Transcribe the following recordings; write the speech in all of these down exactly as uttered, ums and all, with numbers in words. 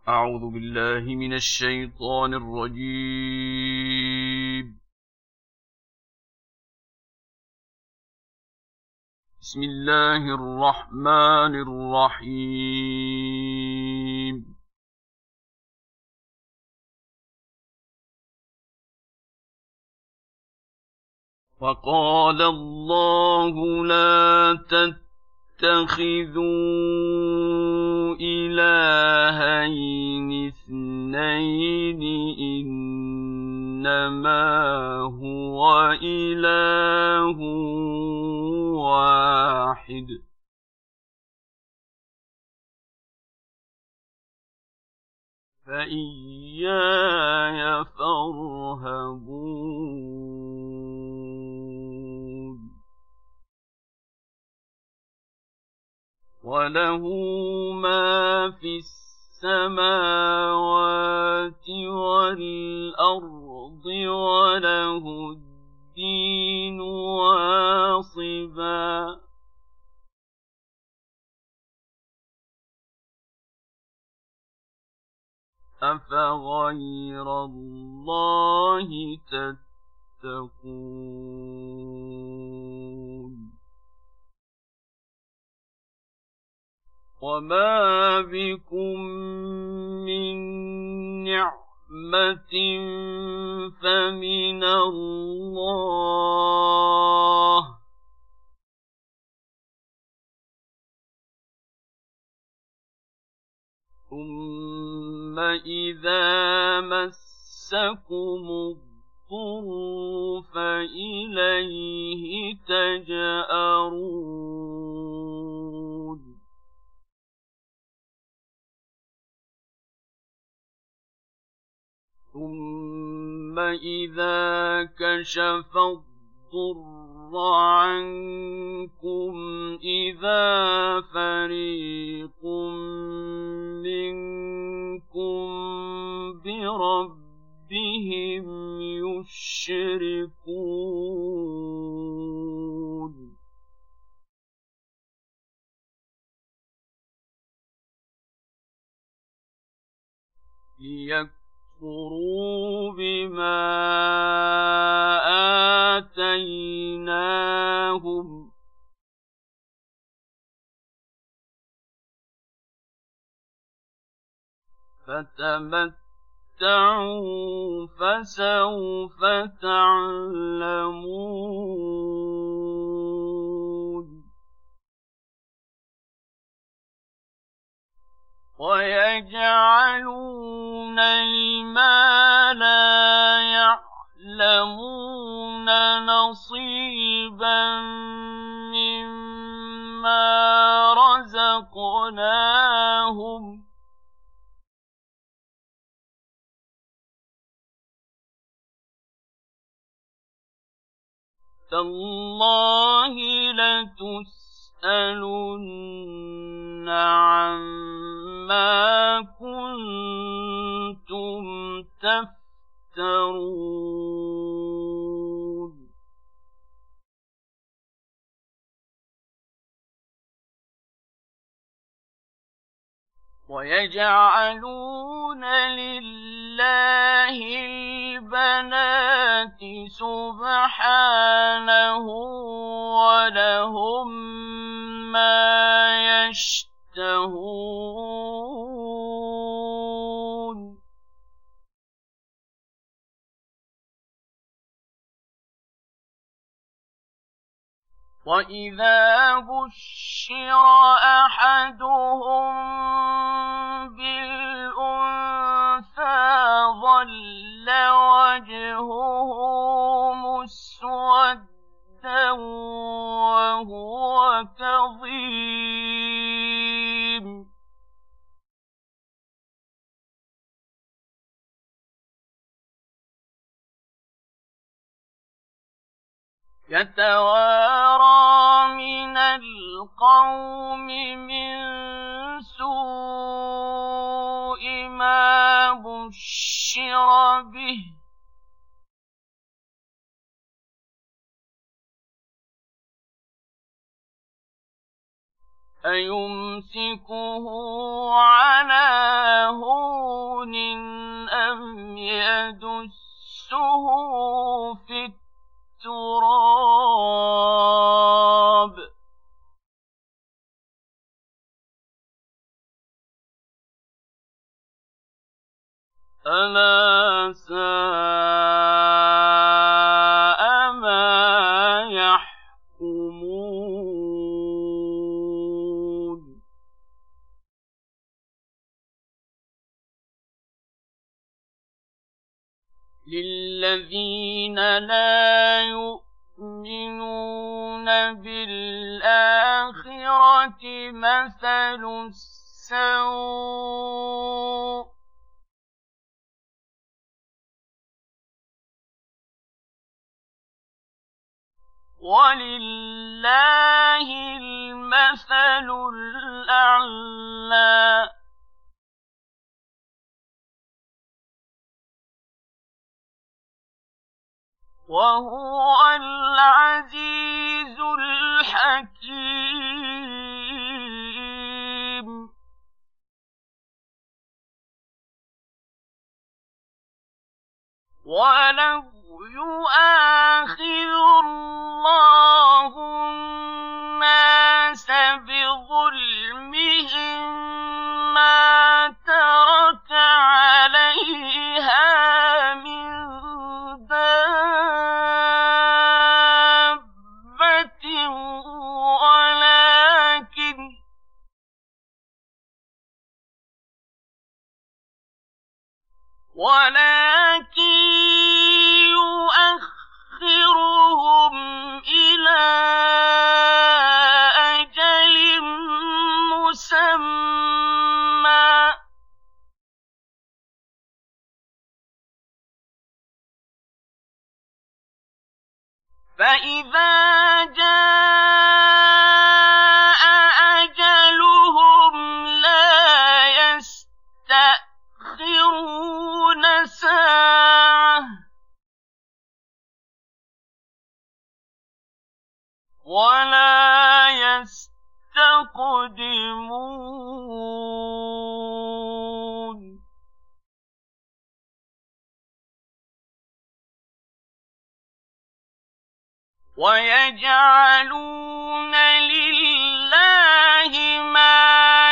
أعوذ بالله من الشيطان الرجيم. بسم الله الرحمن الرحيم. وقال الله لا تتخذوا إلهين اثنين إنما هو إله واحد فإياي فارهبون. وله ما في السماوات والأرض وله الدين واصبا أفغير الله تتقون. وما بكم من نعمة فمن الله ثم إذا مسكم الضر فإليه تجأرون. ثم إذا كشف الضر عنكم إذا فريق منكم بربهم يشركون. ليكفروا بما آتيناهم فتمتعوا فسوف تعلمون. ويجعلون لما لا يعلمون نصيبا مما رزقناهم تالله لتسألن عما كنتم تفترون. ويجعلون لله البنات سبحانه ولهم ما يشتهون. وإذا بشر أحدهم بالأنثى ظل وجهه مسودا وهو كظيم. يتوارى من القوم من سوء ما بشر به أيمسكه على هون ألا ساء ما يحكمون للذين لا يؤمنون بالآخرة مثل السوء ولله المثل الأعلى وهو العزيز الحكيم ولو يؤاخذ الله الناس بظلمهم ما ترك عليها من دابة ولكن ولكن يؤخرهم إلى أجل مسمى فإذا جاء أجلهم لا يستأخرون ساعة ولا يستقدمون ويجعلون لله ما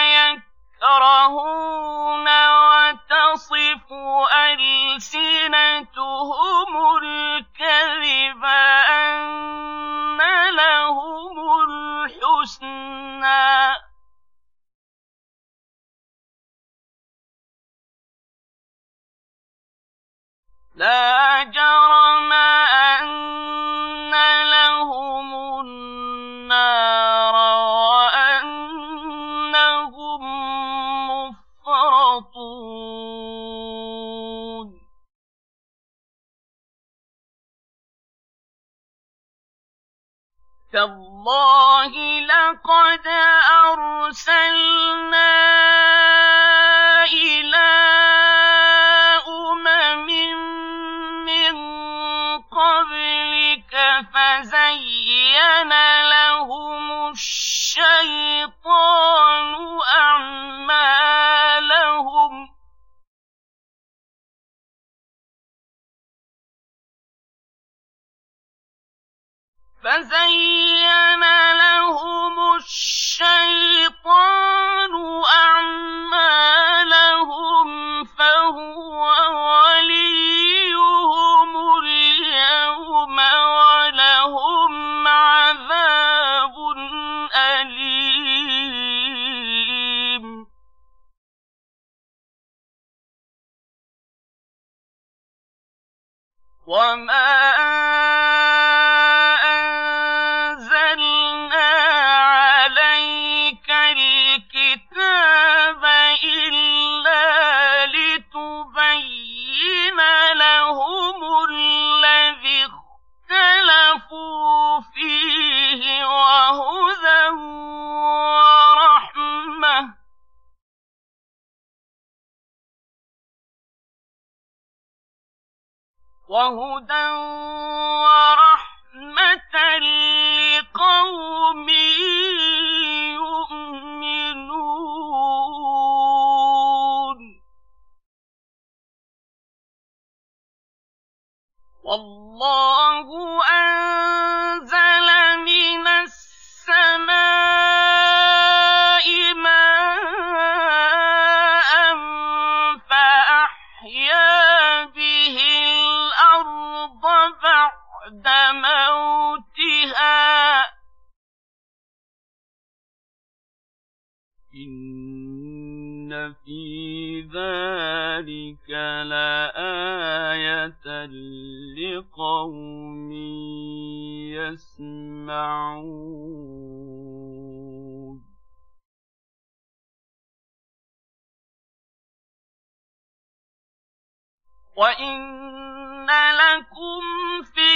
يكرهون وتصف ألسنتهم الكذب أن لهم الحسنى لا جرم أن لهم النار وأنهم مفرطون تالله لقد أرسلنا إلى أمم من قبلك فزين لهم الشيطان أعمالهم فزين لهم الشيطان أعمالهم فهو وليهم اليوم ولهم عذاب أليم وما أنزلنا عليك الكتاب إلا لتبين لهم الذي اختلفوا فيه وهدى ورحمة وهدى ورحمة لقوم يؤمنون والله أنزل من السماء ماء فأحيا بعد موتها إن في ذلك لآية لقوم يسمعون وإن لكم في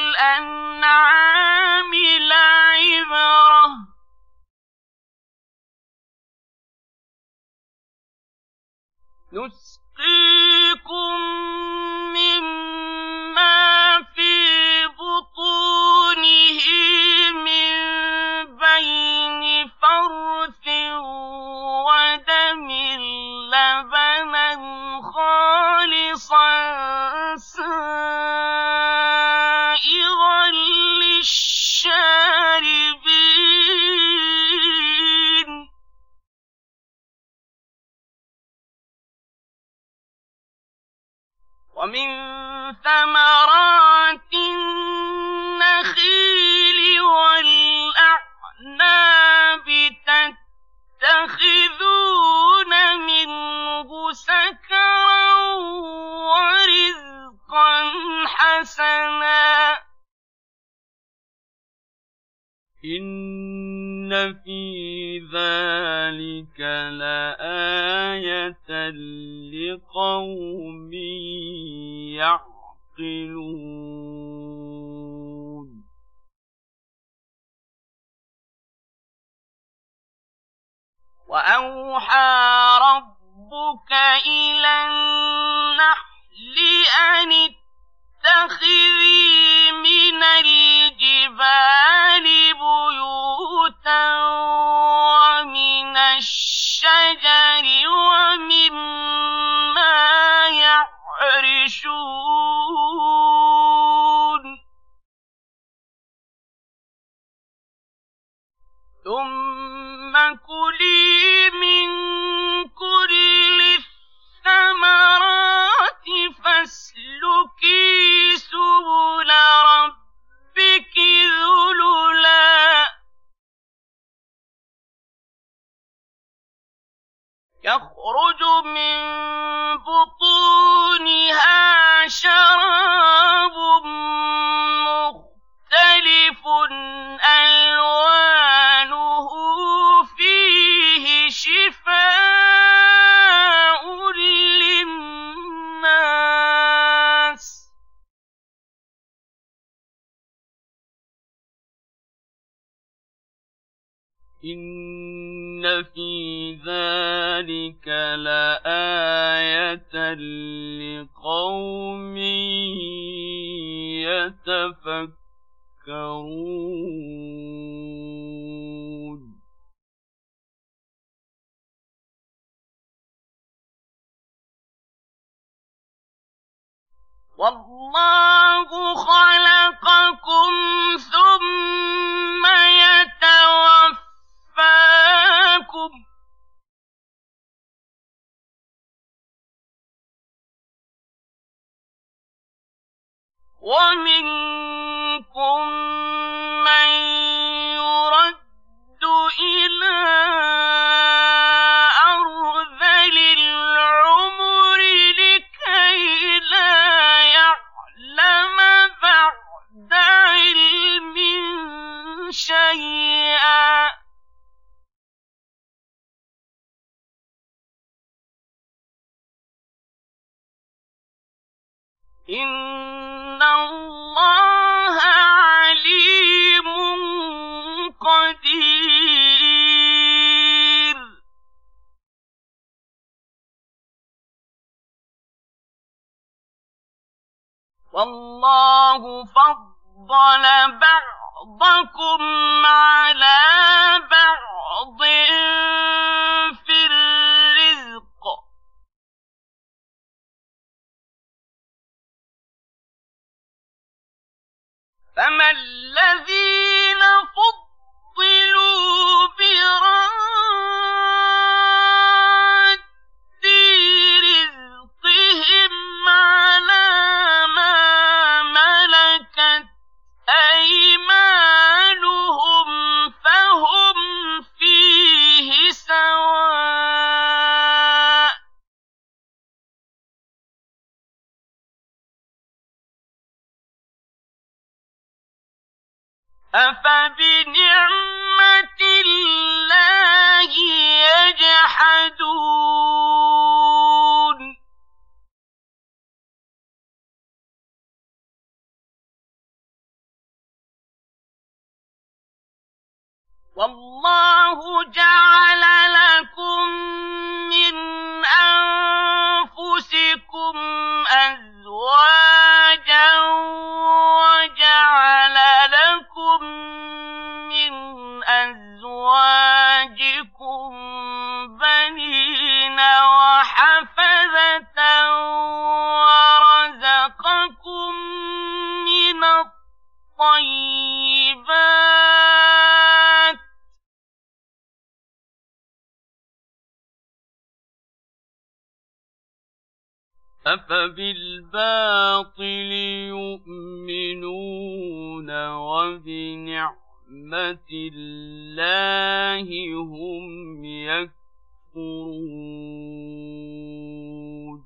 الأنعام لعبرة نسقيكم مما في بطونه من بين فرث ودم لبنا خالصا سائغا للشاربين ومن ثمرات النخيل والأعناب تتخذون منه سكرا ورزقا حسنا إن في ذلك لآية لقوم يعقلون وأوحى ربك إلى النحل أن اتخذي من الجبال بيوتا ومن الشجر ومما يعرشون ثم كلي من كل الثمرات فاسلكي سبل ربك ذللا يخرج من بطونها شراب مختلف ألوانه فيه شفاء للناس إن في ذلك لآية لقوم يتفكرون والله خلقكم ثم يتوفاكم ومنكم من يرد إلى أرذل العمر لكي لا يعلم بعد علم شيئا إن الله عليم قدير والله فضل بعضكم على بعض في الرزق فما الذين فضلوا براد رزقهم على ما ملكت أفبنعمة الله يجحدون والله جعل لكم من أنفسكم أزواجا وجعل لكم من أزواجكم بنين وحفدة ورزقكم من الطيبات أفبالباطل يؤمنون وبنعمة الله هم يكفرون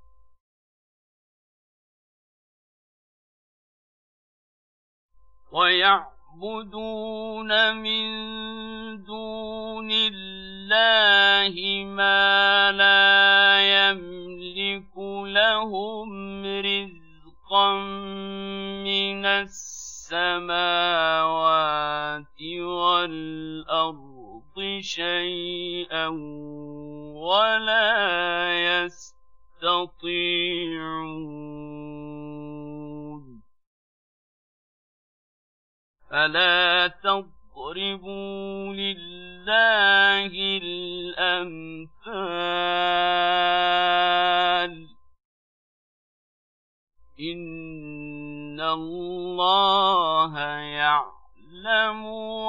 ويعبدون من دون الله ما لا يملك لهم رزقا من السماوات والأرض شيئا ولا يستطيعون فلا تضربوا لله الأمثال إن الله يعلم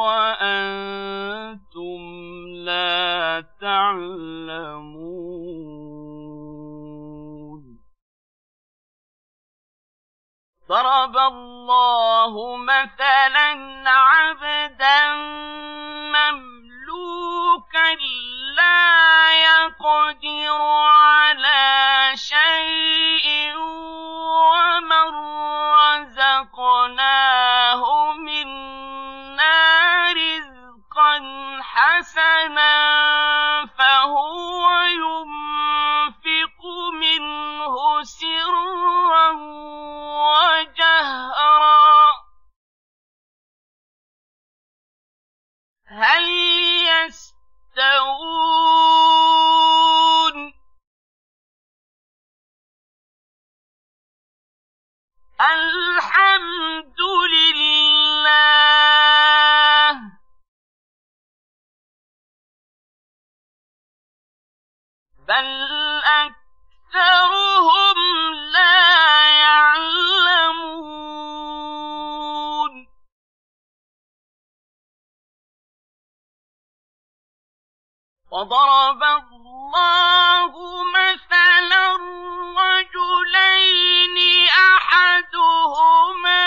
وأنتم لا تعلمون ضرب الله مثلا عبدا مملوكا لا يقدر على شيء ومن رزقناه منا رزقا حسنا فهو ينفق منه سرا وجهرا هل يستوون الحمد لله بل أكثرهم لا يعلمون وضرب الله مثلا رجلين أحدهما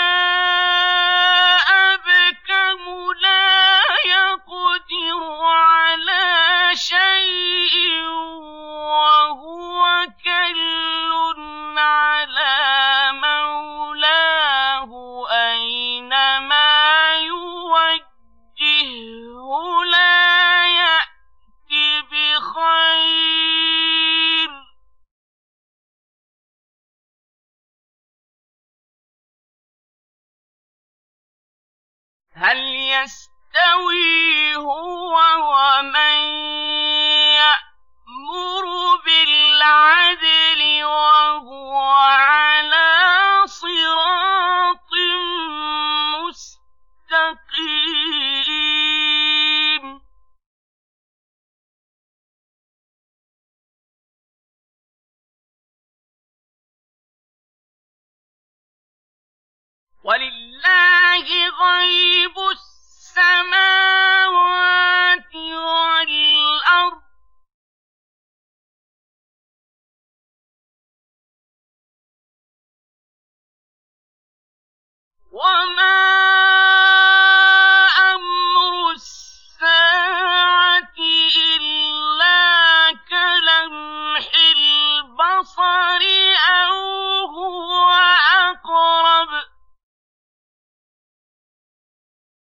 أبكم لا يقدر على شيء وهو كل على مولاه أينما يوجهه لا يأتي بخير هل يستوي هو ومن يأمر بالعدل وهو على صراط مستقيم ولله غيب السماوات والأرض وما أمر الساعة إلا كلمح البصر أو هو أقرب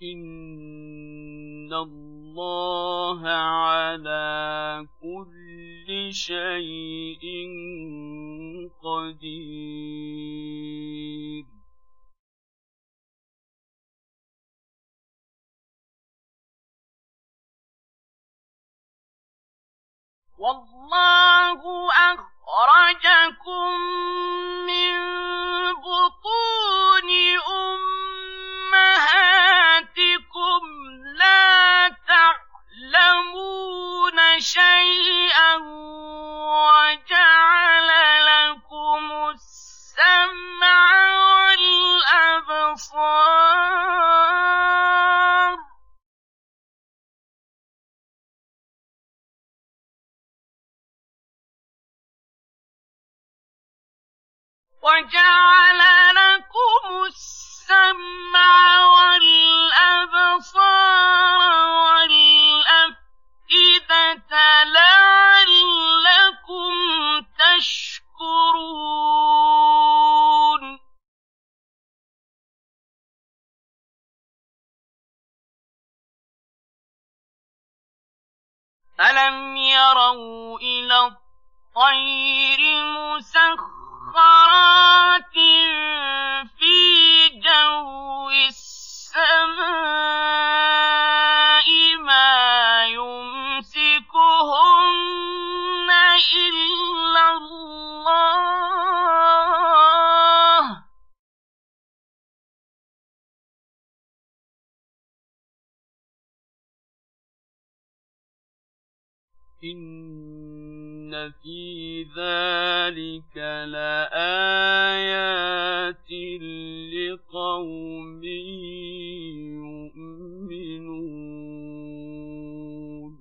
إِنَّ اللَّهَ عَلَىٰ كُلِّ شَيْءٍ قَدِيرٌ وَاللَّهُ أَخْرَجَكُم مِّن بُطُونِ أُمَّهَاتِكُمْ لَا تَعْلَمُونَ شَيْئًا وَجَعَلَ لَكُمُ السَّمْعَ وَالْأَبْصَارَ وَجَعَلَ لَكُمُ السَّمْعَ وَالْأَبْصَارَ وَالْأَفْئِدَةَ لَعَلَّكُمْ تَشْكُرُونَ أَلَمْ يَرَوْا إِلَى الطَّيْرِ مُسَخَّرَاتٍ فِي جَوِّ السَّمَاءِ مَا يُمْسِكُهُنَّ إِلَّا اللَّهُ ۗ إِنَّ فِي ذَلِكَ لَآيَاتٍ لِقَوْمٍ يُؤْمِنُونَ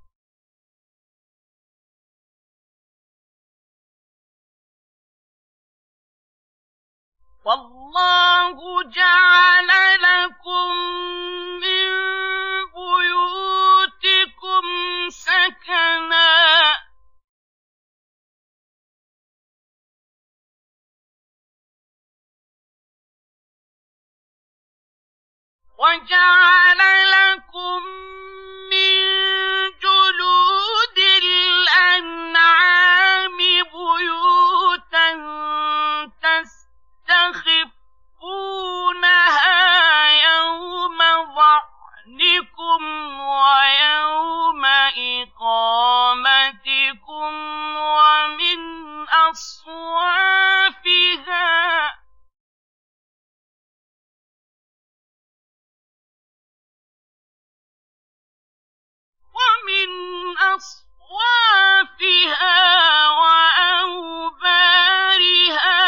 وَاللَّهُ جَعَلَ لَكُم مِّن بُيُوتِكُمْ سَكَنًا وَجَعَلَ لَكُم مِّن جُلُودِ الْأَنْعَامِ بُيُوتًا تَسْتَخِفُّونَهَا يَوْمَ ظَعْنِكُمْ وَيَوْمَ إِقَامَتِكُمْ وَمِنْ أَصْوَافِهَا وَمِنْ أَصْوَافِهَا وَأَوْبَارِهَا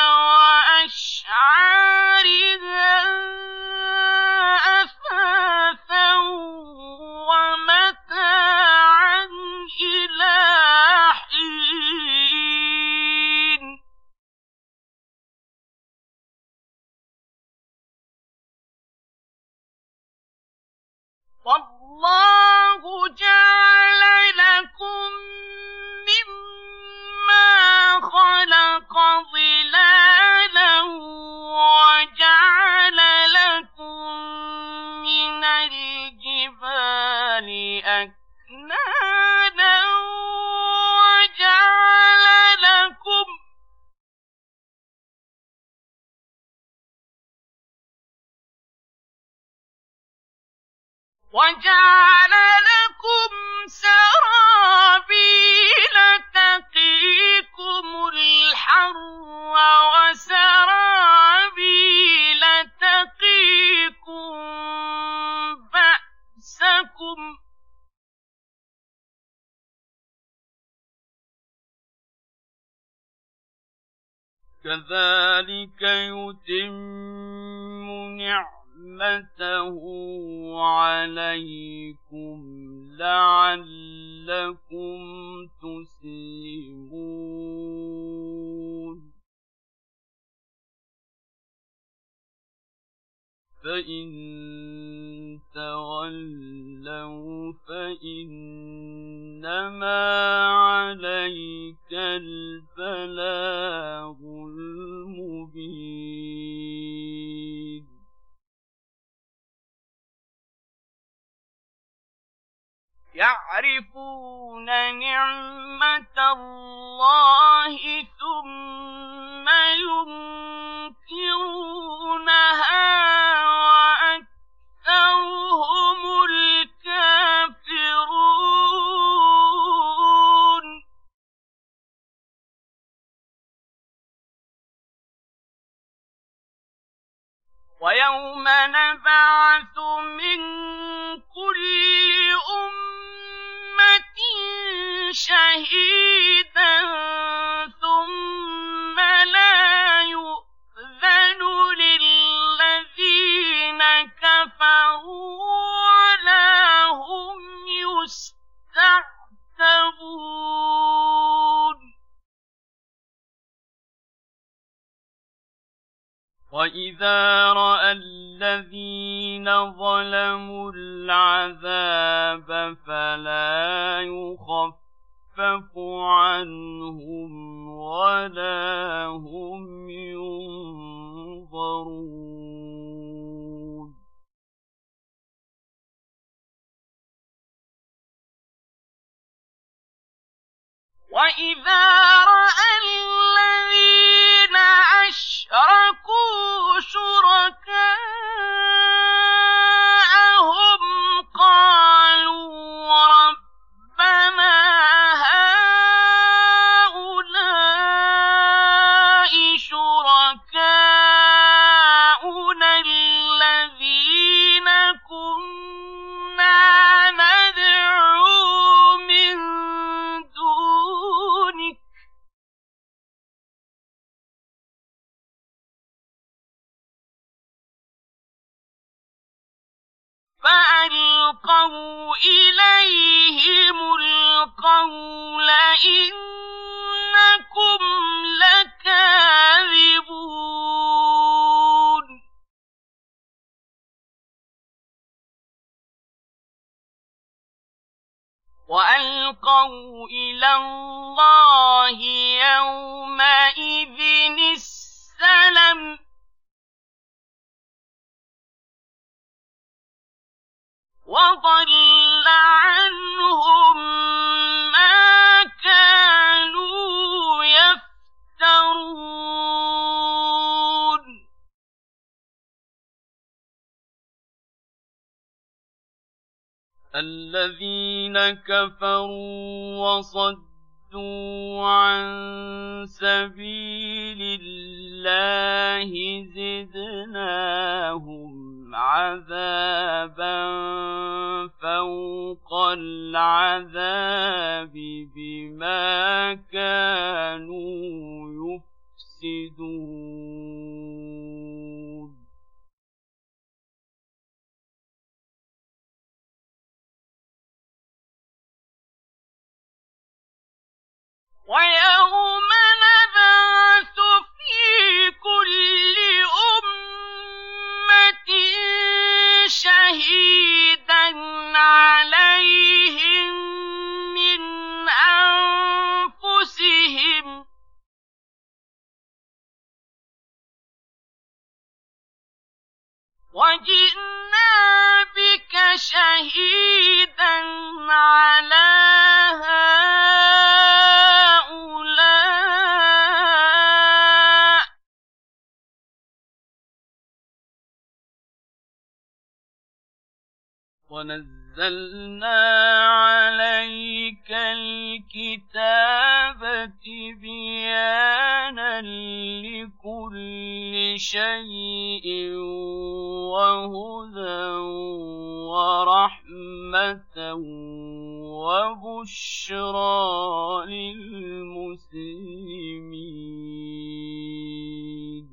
وَأَشْعَارِهَا أَثَاثًا وَمَتَاعًا إِلَىٰ حِينٍ وَاللَّهُ جَعَلَ لَكُم مِّمَّا خَلَقَ ظِلَالًا وَجَعَلَ لَكُم مِّنَ الْجِبَالِ أَكْنَانًا وَجَعَلَ لَكُمْ وَجَعَلَ لَكُمْ سَرَابِيلَ تَقِيكُمُ الْحَرَّ وَسَرَابِيلَ تَقِيكُم بَأْسَكُمْ ۚ كَذَٰلِكَ يُتِمُّ نِعْمَتَهُ عَلَيْكُمْ لَعَلَّكُمْ تُسْلِمُونَ فَإِن تَوَلَّوْا فَإِنَّمَا عَلَيْكَ الْبَلَاغُ الْمُبِينُ يعرفون نعمة الله ثم ينكرونها وأكثرهم الكافرون ويوم نبعث من كل أمة شهيدا ثم لا يؤذن للذين كفروا ولا هم يستعتبون وإذا رأى الذين ظلموا العذاب فلا يخفف عنهم ولا هم ينظرون وإذا رأى الذين أشركوا شركاءهم قالوا ربنا هؤلاء شركاؤنا الذين كنا ندعو من دونك فألقوا إليهم القول إنكم لكاذبون وألقوا إلى الله يومئذ السلم وضل عنهم ما كانوا يفترون الذين كفروا وصدوا عن سبيل الله زدناهم عذابا فوق العذاب بما كانوا يفسدون ويوم نبعث في كل أمة شهيدا عليهم من أنفسهم وجئنا بك شهيدا على هؤلاء ونزلنا عليك الكتاب تبيانا لكل شيء وهدى ورحمة وبشرى للمسلمين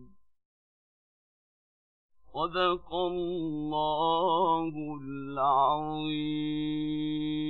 صدق الله العظيم.